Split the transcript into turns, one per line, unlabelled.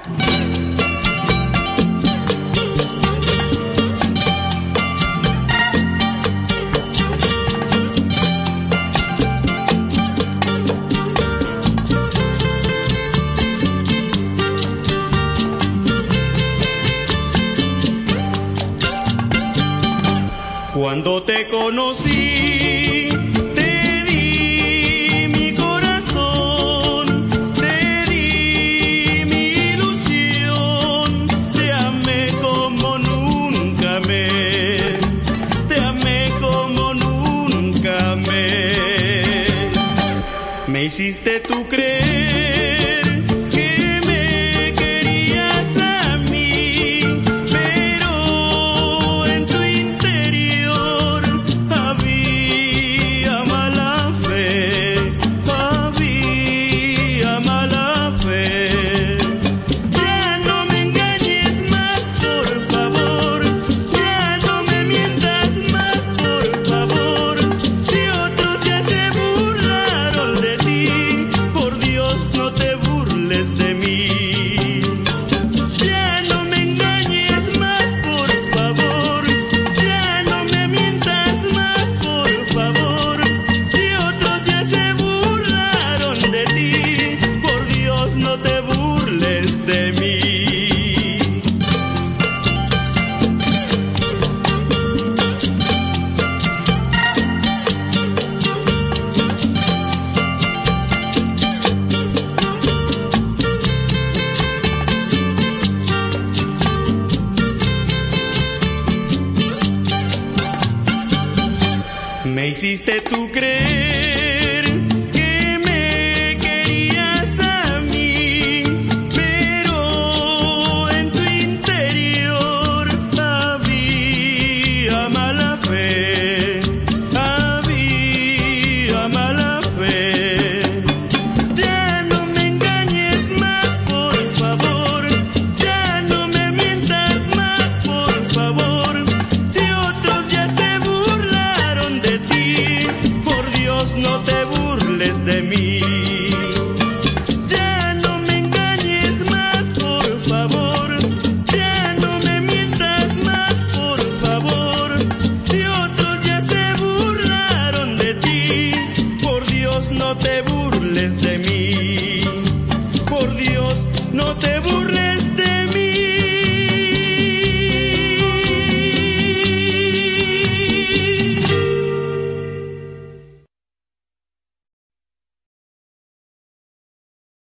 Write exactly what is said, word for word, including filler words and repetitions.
Cuando te conocí, te di mi corazón, te di mi ilusión, te amé como nunca amé, te amé como nunca amé. Me hiciste tú creer que me querías a mí, pero en tu interior había mala fe, había mala fe. Ya no me engañes más, por favor, ya no me mientas más, por favor. Si otros ya se burlaron de ti, por Dios no te burles de mí. Ya no me engañes más, por favor, ya no me mientas más, por favor. Si otros ya se burlaron de ti, por Dios no te burles de mí. Me hiciste tú creer